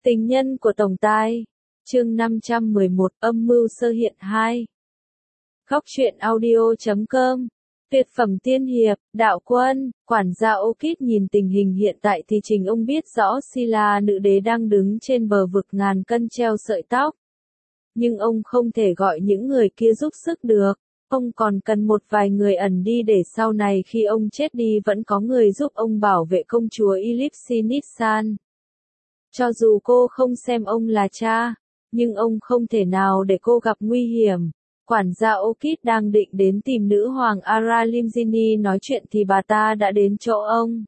Tình nhân của Tổng Tài. Chương 511, âm mưu sơ hiện 2. Góc truyện audio.com. Tuyệt phẩm tiên hiệp, đạo quân. Quản gia Orchid nhìn tình hình hiện tại thì Trình ông biết rõ Scylla nữ đế đang đứng trên bờ vực ngàn cân treo sợi tóc. Nhưng ông không thể gọi những người kia giúp sức được. Ông còn cần một vài người ẩn đi để sau này khi ông chết đi vẫn có người giúp ông bảo vệ công chúa Ellipse-Nissan. Cho dù cô không xem ông là cha, nhưng ông không thể nào để cô gặp nguy hiểm. Quản gia Orchid đang định đến tìm nữ hoàng Ara-Limzini nói chuyện thì bà ta đã đến chỗ ông.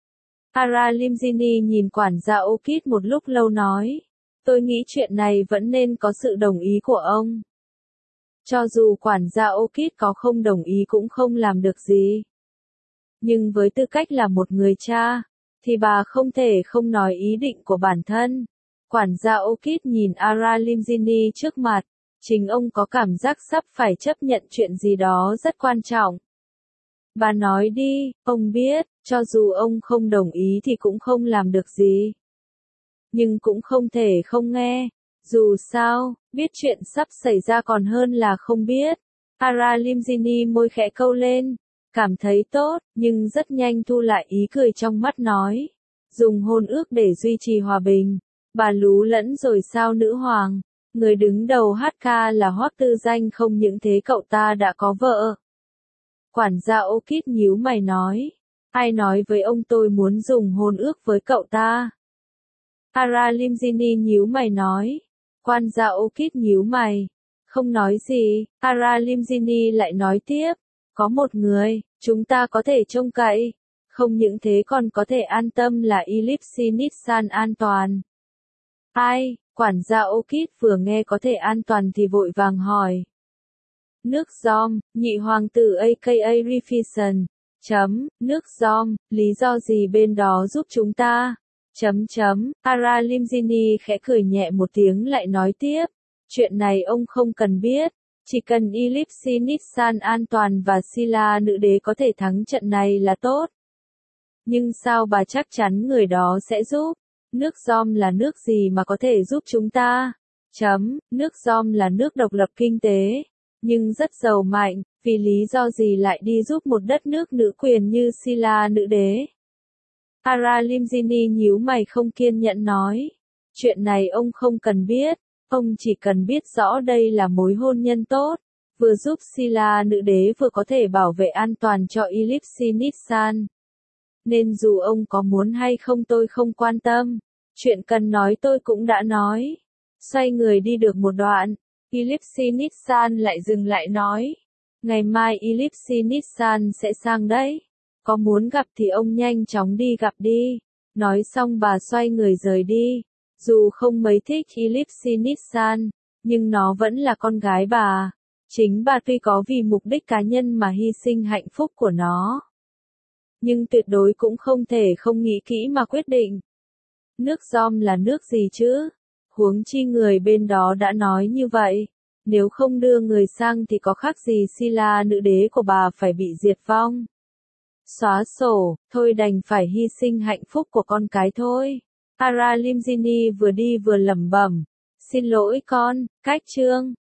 Ara-Limzini nhìn quản gia Orchid một lúc lâu nói, tôi nghĩ chuyện này vẫn nên có sự đồng ý của ông. Cho dù quản gia Orchid có không đồng ý cũng không làm được gì. Nhưng với tư cách là một người cha, thì bà không thể không nói ý định của bản thân. Quản gia Orchid nhìn Ara-Limzini trước mặt, chính ông có cảm giác sắp phải chấp nhận chuyện gì đó rất quan trọng. Bà nói đi, ông biết, cho dù ông không đồng ý thì cũng không làm được gì. Nhưng cũng không thể không nghe. Dù sao, biết chuyện sắp xảy ra còn hơn là không biết. Ara-Limzini môi khẽ câu lên, cảm thấy tốt, nhưng rất nhanh thu lại ý cười trong mắt nói. Dùng hôn ước để duy trì hòa bình. Bà lú lẫn rồi sao nữ hoàng? Người đứng đầu HK là Hoắc Tư Danh không những thế cậu ta đã có vợ. Quản gia Orchid nhíu mày nói. Ai nói với ông tôi muốn dùng hôn ước với cậu ta? Ara-Limzini nhíu mày nói. Quản gia Orchid nhíu mày. Không nói gì, Ara-Limzini lại nói tiếp. Có một người, chúng ta có thể trông cậy. Không những thế còn có thể an tâm là Ellipse-Nissan an toàn. Ai? Quản gia Orchid vừa nghe có thể an toàn thì vội vàng hỏi. Nước Giom, nhị hoàng tử aka Rifison. Nước Giom, lý do gì bên đó giúp chúng ta? Ara-Limzini khẽ cười nhẹ một tiếng lại nói tiếp. Chuyện này ông không cần biết. Chỉ cần Ellipse-Nissan an toàn và Scylla nữ đế có thể thắng trận này là tốt. Nhưng sao bà chắc chắn người đó sẽ giúp? Nước Giom là nước gì mà có thể giúp chúng ta? Nước Giom là nước độc lập kinh tế, nhưng rất giàu mạnh, vì lý do gì lại đi giúp một đất nước nữ quyền như Scylla nữ đế? Ara-Limzini nhíu mày không kiên nhẫn nói. Chuyện này ông không cần biết, ông chỉ cần biết rõ đây là mối hôn nhân tốt, vừa giúp Scylla nữ đế vừa có thể bảo vệ an toàn cho Ellipse-Nissan. Nên dù ông có muốn hay không tôi không quan tâm. Chuyện cần nói tôi cũng đã nói. Xoay người đi được một đoạn, Ellipse-Nissan lại dừng lại nói. Ngày mai Ellipse-Nissan sẽ sang đấy. Có muốn gặp thì ông nhanh chóng đi gặp đi. Nói xong bà xoay người rời đi. Dù không mấy thích Ellipse-Nissan, nhưng nó vẫn là con gái bà. Chính bà tuy có vì mục đích cá nhân mà hy sinh hạnh phúc của nó. Nhưng tuyệt đối cũng không thể không nghĩ kỹ mà quyết định. Nước Giom là nước gì chứ? Huống chi người bên đó đã nói như vậy. Nếu không đưa người sang thì có khác gì Scylla nữ đế của bà phải bị diệt vong. Xóa sổ, thôi đành phải hy sinh hạnh phúc của con cái thôi. Ara-Limzini vừa đi vừa lẩm bẩm. Xin lỗi con, cách chương.